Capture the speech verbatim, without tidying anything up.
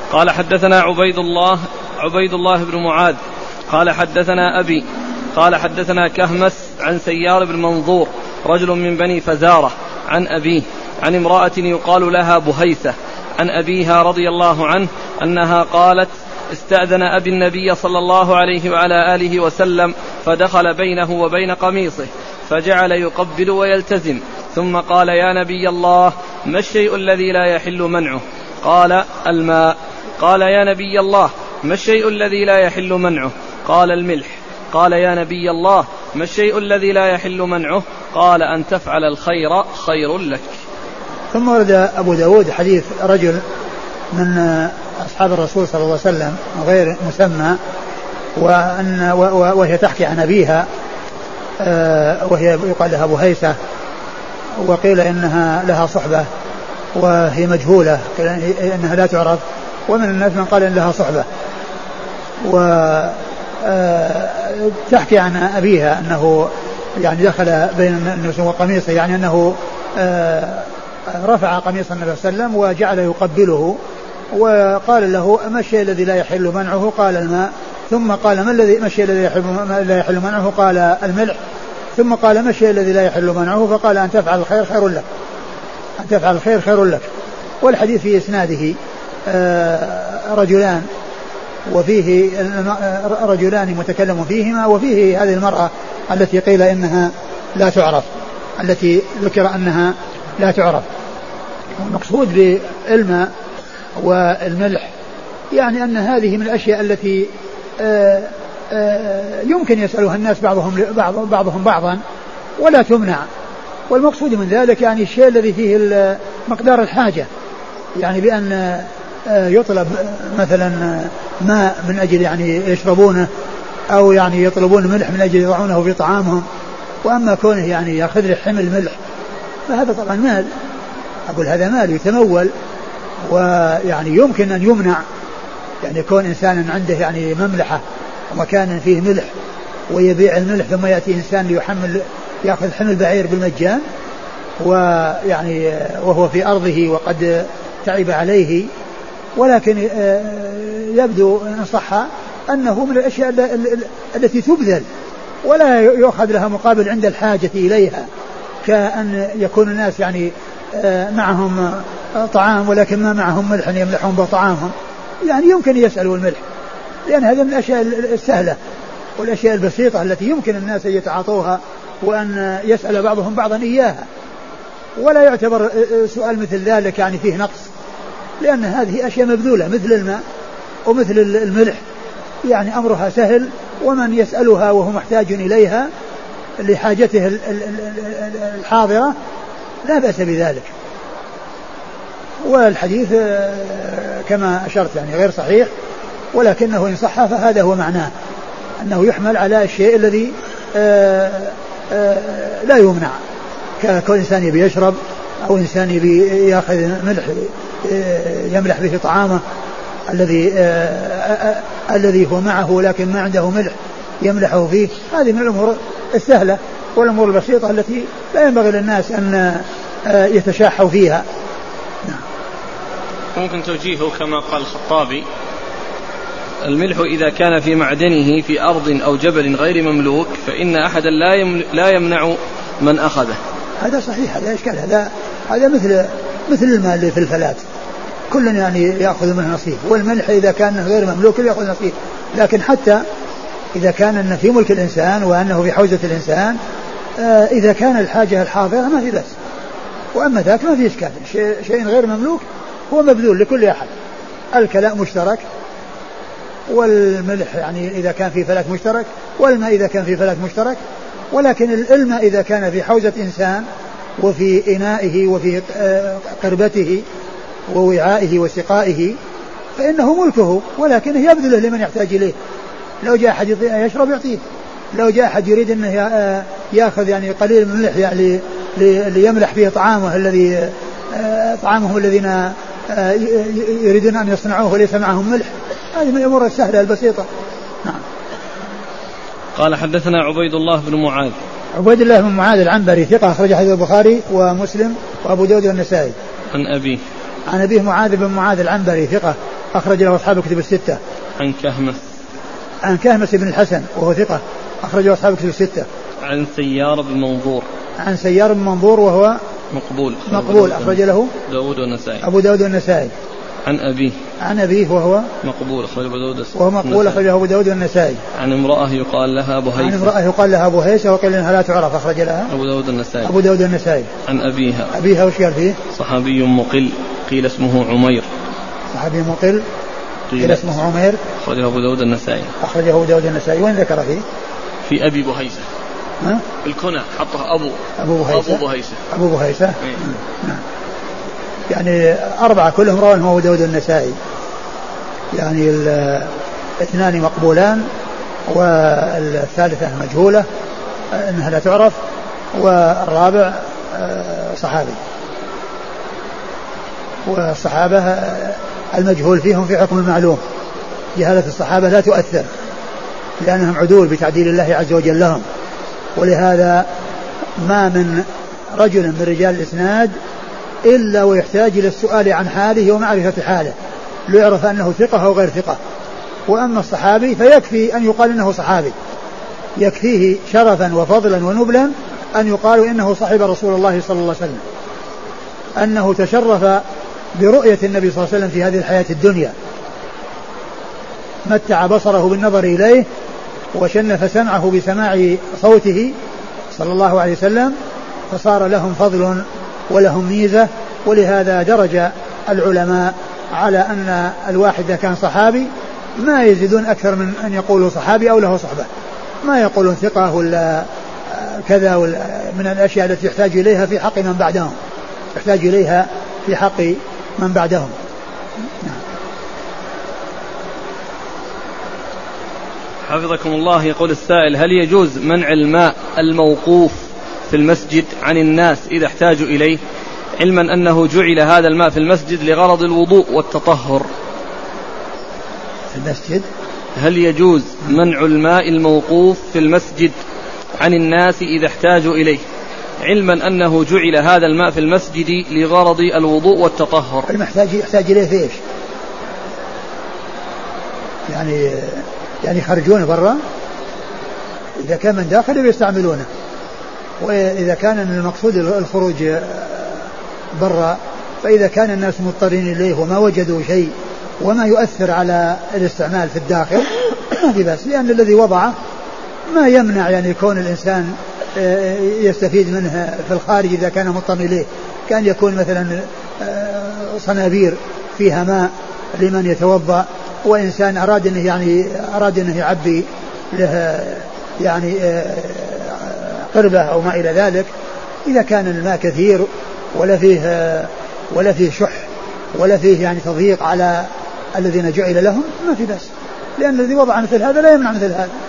قال حدثنا عبيد الله عبيد الله بن معاذ قال حدثنا أبي قال حدثنا كهمس عن سيار بن منظور رجل من بني فزارة عن أبيه عن امرأة يقال لها بهيثة عن أبيها رضي الله عنه أنها قالت استأذن أبي النبي صلى الله عليه وعلى آله وسلم فدخل بينه وبين قميصه فجعل يقبل ويلتزم ثم قال يا نبي الله ما الشيء الذي لا يحل منعه؟ قال الماء. قال يا نبي الله ما الشيء الذي لا يحل منعه؟ قال الملح. قال يا نبي الله ما الشيء الذي لا يحل منعه؟ قال أن تفعل الخير خير لك. ثم ورد أبو داود حديث رجل من أصحاب الرسول صلى الله عليه وسلم غير مسمى وأن وهي تحكي عن أبيها وهي يقال لها بهيثة وقيل إنها لها صحبة وهي مجهولة قيل إنها لا تعرف ومن الناس من قال إن لها صحبة وتحكي عن أبيها أنه يعني دخل بين الناس وقميصه يعني أنه رفع قميص النبي صلى الله عليه وسلم وجعل يقبله وقال له ما الشيء الذي لا يحل منعه؟ قال الماء. ثم قال ما الذي ما الشيء الذي لا يحل منعه؟ قال الملح. ثم قال ما الشيء الذي لا يحل منعه؟ فقال أن تفعل الخير خير لك أن تفعل الخير خير لك. والحديث في إسناده رجلان وفيه رجلان متكلم فيهما وفيه هذه المرأة التي قيل إنها لا تعرف التي ذكر أنها لا تعرف. والمقصود بالماء والملح يعني أن هذه من الأشياء التي آآ آآ يمكن يسألها الناس بعضهم بعض بعضهم بعضا ولا تمنع. والمقصود من ذلك يعني الشيء الذي فيه مقدار الحاجة يعني بأن يطلب مثلا ماء من أجل يعني يشربونه أو يعني يطلبون ملح من أجل يضعونه في طعامهم. وأما كونه يعني يأخذ له حمل ملح فهذا طبعا مال أقول هذا مال يتمول ويعني يمكن أن يمنع يعني يكون إنسان عنده يعني مملحة ومكان فيه ملح ويبيع الملح ثم يأتي إنسان ليحمل يأخذ حمل بعير بالمجان ويعني وهو في أرضه وقد تعب عليه ولكن يبدو إن صح أنه من الأشياء التي تبذل ولا يؤخذ لها مقابل عند الحاجة إليها كأن يكون الناس يعني معهم طعام ولكن ما معهم ملح يملحون بطعامهم يعني يمكن يسألوا الملح لأن هذا من الأشياء السهلة والأشياء البسيطة التي يمكن الناس يتعاطوها وأن يسأل بعضهم بعضا إياها ولا يعتبر سؤال مثل ذلك يعني فيه نقص لأن هذه أشياء مبذولة مثل الماء ومثل الملح يعني أمرها سهل ومن يسألها وهو محتاج إليها لحاجته الحاضرة لا بأس بذلك. والحديث كما أشرت يعني غير صحيح ولكنه إن صح فهذا هو معناه أنه يحمل على الشيء الذي لا يمنع ككون إنسان يبي يشرب أو إنسان يبي يأخذ ملح يملح به طعامه الذي الذي هو معه لكن ما عنده ملح يملحه فيه. هذه من الأمور السهلة والأمور البسيطة التي لا ينبغي للناس أن يتشاحوا فيها. ممكن توجيهه كما قال الخطابي الملح إذا كان في معدنه في أرض أو جبل غير مملوك فإن أحدا لا لا يمنع من أخذه. هذا صحيح هذا إشكال هذا هذا مثل مثل الماء اللي في الفلات كل يعني يأخذ منه نصيب والملح إذا كان غير مملوك يأخذ نصيب لكن حتى إذا كان أنه في ملك الإنسان وأنه في حوزة الإنسان آه إذا كان الحاجة الحاضرة ما في بس وأما ذاك ما في إشكال شيء, شيء غير مملوك هو مبذول لكل أحد. الكلاء مشترك والملح يعني إذا كان في فلات مشترك والماء إذا كان في فلات مشترك ولكن الماء إذا كان في حوزة إنسان وفي إنائه وفي قربته ووعائه وسقائه فإنه ملكه ولكنه يبذله لمن يحتاج إليه. لو جاء أحد يشرب يعطيه لو جاء أحد يريد أنه يأخذ يعني قليل من الملح يعني ليملح فيه طعامه الذي طعامهم الذين يريدون أن يصنعوه وليس معهم ملح هذه من الأمور السهلة البسيطة. نعم. قال حدثنا عبيد الله بن معاذ عبيد الله بن معاذ العنبري ثقة أخرج حديث البخاري ومسلم وأبو داود والنسائي. عن أبيه عن أبيه معاذ بن معاذ العنبري ثقة أخرج له أصحاب الكتب الستة. عن كهمس عن كهمس بن الحسن وهو ثقة أخرج له أصحاب الكتب الستة. عن سيار بن منظور عن سيار بن منظور وهو مقبول مقبول أخرج له داود والنسائي. أبو داود والنسائي. عن أبيه عن أبيه وهو مقبول أخرج أبو داود وهو مقبول أخرجه أبو داود والنسائي. عن امرأة يقال لها بهيسة. عن امرأة يقال لها بهيسة وقيل إنها لا تعرف أخرج لها أبو داود النسائي. أبو داود النسائي. عن أبيها أبيها وش قال فيه؟ صحابي مقل قيل اسمه عمير. صحابي مقل قيل اسمه عمير أخرجه أبو داود النسائي. أخرجه أبو داود النسائي. وين ذكر فيه؟ في أبي بهيسة. ها؟ الكنى حطها أبو أبو بهيسة. أبو بهيسة. أبو بهيسة. إيه؟ نعم. يعني أربعة كلهم رواه أبو داود النسائي. يعني الاثنان مقبولان والثالثة مجهولة أنها لا تعرف والرابع صحابي. والصحابة المجهول فيهم في حكم المعلوم. جهالة الصحابة لا تؤثر لأنهم عدول بتعديل الله عز وجل لهم. ولهذا ما من رجل من رجال الإسناد إلا ويحتاج إلى السؤال عن حاله ومعرفة حاله ليعرف أنه ثقة أو غير ثقة. وأما الصحابي فيكفي أن يقال إنه صحابي، يكفيه شرفا وفضلا ونبلا أن يقال إنه صاحب رسول الله صلى الله عليه وسلم، أنه تشرف برؤية النبي صلى الله عليه وسلم في هذه الحياة الدنيا، متع بصره بالنظر إليه وشنف سمعه بسماع صوته صلى الله عليه وسلم، فصار لهم فضل ولهم ميزة. ولهذا درج العلماء على أن الواحد كان صحابي ما يزيدون أكثر من أن يقولوا صحابي أو له صحبة، ما يقولون ثقة ولا كذا من الأشياء التي يحتاج إليها في حق من بعدهم، يحتاج إليها في حق من بعدهم. حفظكم الله. يقول السائل: هل يجوز منع الماء الموقوف في المسجد عن الناس إذا احتاجوا إليه، علما أنه جعل هذا الماء في المسجد لغرض الوضوء والتطهر؟ في المسجد هل يجوز منع الماء الموقوف في المسجد عن الناس إذا احتاجوا إليه، علما أنه جعل هذا الماء في المسجد لغرض الوضوء والتطهر؟ المحتاج يحتاج إليه في إيش؟ يعني يعني يخرجونه برا، إذا كان من داخل بيستعملونه، وإذا كان المقصود الخروج برا فإذا كان الناس مضطرين إليه وما وجدوا شيء وما يؤثر على الاستعمال في الداخل ما في بأس، لأن الذي وضعه ما يمنع يعني يكون الإنسان يستفيد منه في الخارج إذا كان مضطر إليه. كان يكون مثلا صنابير فيها ماء لمن يتوضأ، وإنسان أراد أنه يعني أراد أنه يعبي له يعني قربة أو ما إلى ذلك، إذا كان الماء كثير ولا فيه ولا فيه شح ولا فيه يعني تضييق على الذين جعل لهم ما في بس، لأن الذي وضع مثل هذا لا يمنع مثل هذا.